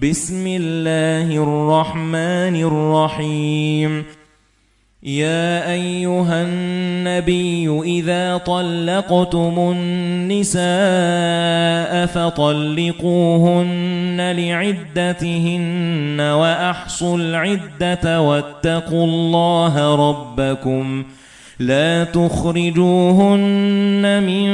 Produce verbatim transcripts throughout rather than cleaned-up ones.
بسم الله الرحمن الرحيم. يا أيها النبي إذا طلقتم النساء فطلقوهن لعدتهن وأحصوا العدة واتقوا الله ربكم لا تخرجوهن من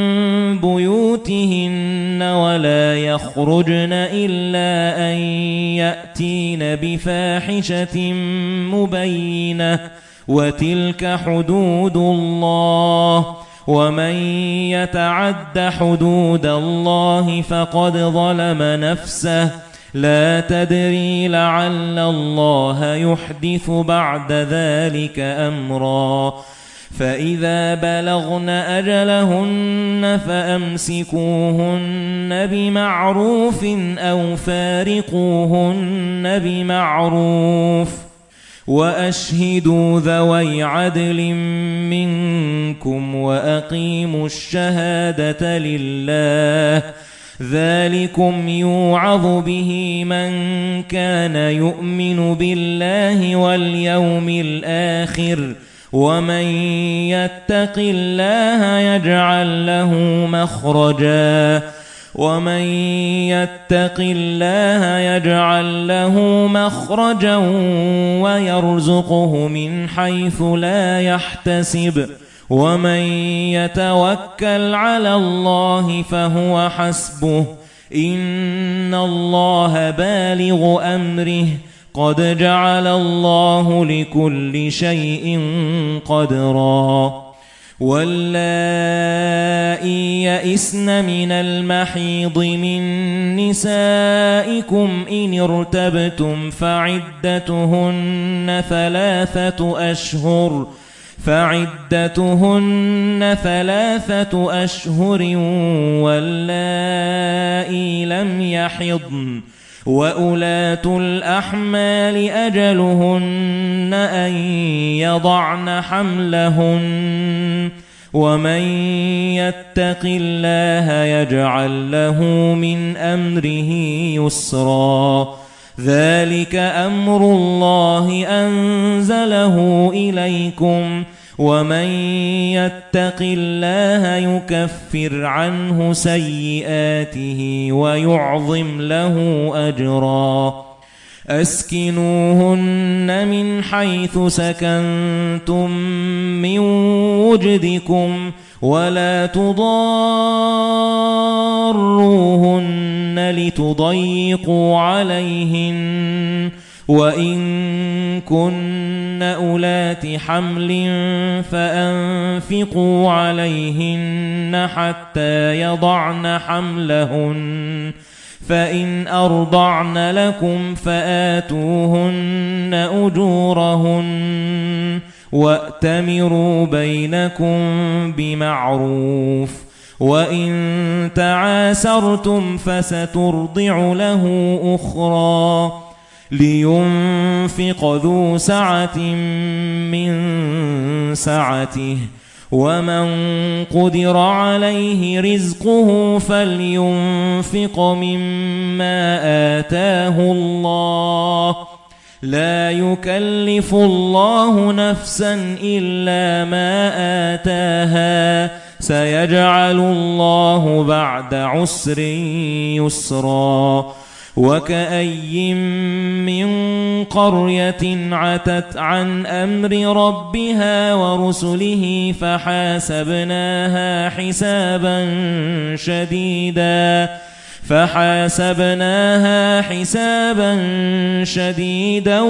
بيوتهن ولا يخرجن إلا أن يأتين بفاحشة مبينة وتلك حدود الله ومن يتعد حدود الله فقد ظلم نفسه لا تدري لعل الله يحدث بعد ذلك أمرا فإذا بلغن أجلهن فأمسكوهن بمعروف أو فارقوهن بمعروف وأشهدوا ذوي عدل منكم وأقيموا الشهادة لله ذلكم يوعظ به من كان يؤمن بالله واليوم الآخر ومن يتق الله يجعل له مخرجا ومن يتق الله يجعل له مخرجا ويرزقه من حيث لا يحتسب ومن يتوكل على الله فهو حسبه إن الله بالغ أمره قد جعل الله لكل شيء قدرا واللائي يئسن من المحيض من نسائكم إن ارتبتم فعدتهن ثلاثة أشهر فعدتهن ثلاثة أشهر واللائي لم يحضن وأولات الأحمال أجلهن أن يضعن حملهن ومن يتق الله يجعل له من أمره يسرا ذلك أمر الله أنزله إليكم ومن يتق الله يكفر عنه سيئاته ويعظم له أجرا أسكنوهن من حيث سكنتم من وجدكم ولا تضاروهن لتضيقوا عليهن وإن كن أولات حمل فأنفقوا عليهن حتى يضعن حملهن فإن أرضعن لكم فآتوهن أجورهن وأتمروا بينكم بمعروف وإن تعاسرتم فسترضع له أخرى لينفق ذو سعة من سعته ومن قدر عليه رزقه فلينفق مما آتاه الله لا يكلف الله نفسا إلا ما آتاها سيجعل الله بعد عسر يسرا وكأي من قرية عتت عن أمر ربها ورسله فحاسبناها حسابا شديدا فحاسبناها حسابا شديدا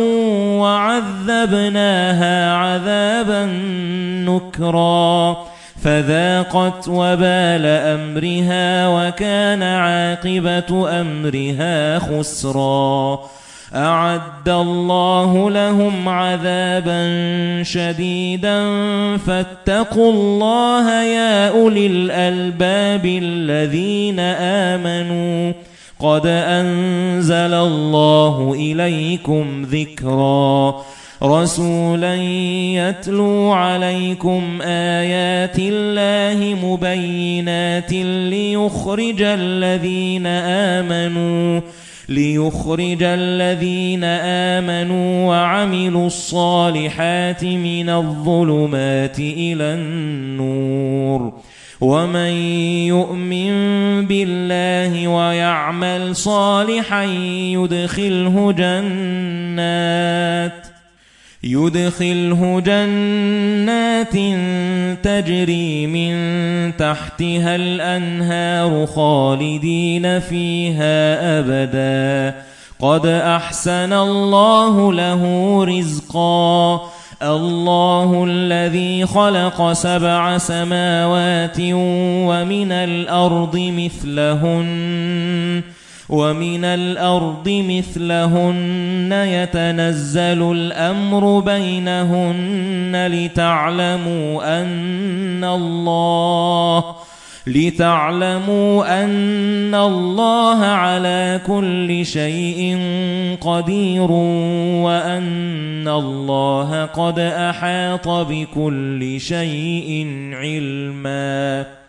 وعذبناها عذابا نكرا فذاقت وبال أمرها وكان عاقبة أمرها خسرا أعد الله لهم عذابا شديدا فاتقوا الله يا أولي الألباب الذين آمنوا قد أنزل الله إليكم ذكرا رسولا يتلو عليكم آيات الله مبينات ليخرج الذين آمنوا ليخرج الذين آمنوا وعملوا الصالحات من الظلمات إلى النور ومن يؤمن بالله ويعمل صالحا يدخله جنات يدخله جنات تجري من تحتها الأنهار خالدين فيها أبدا قد أحسن الله له رزقا الله الذي خلق سبع سماوات ومن الأرض مثلهن ومن الأرض مثلهن يتنزل الأمر بينهن لتعلموا أن الله لتعلموا أن الله على كل شيء قدير وأن الله قد أحاط بكل شيء علما.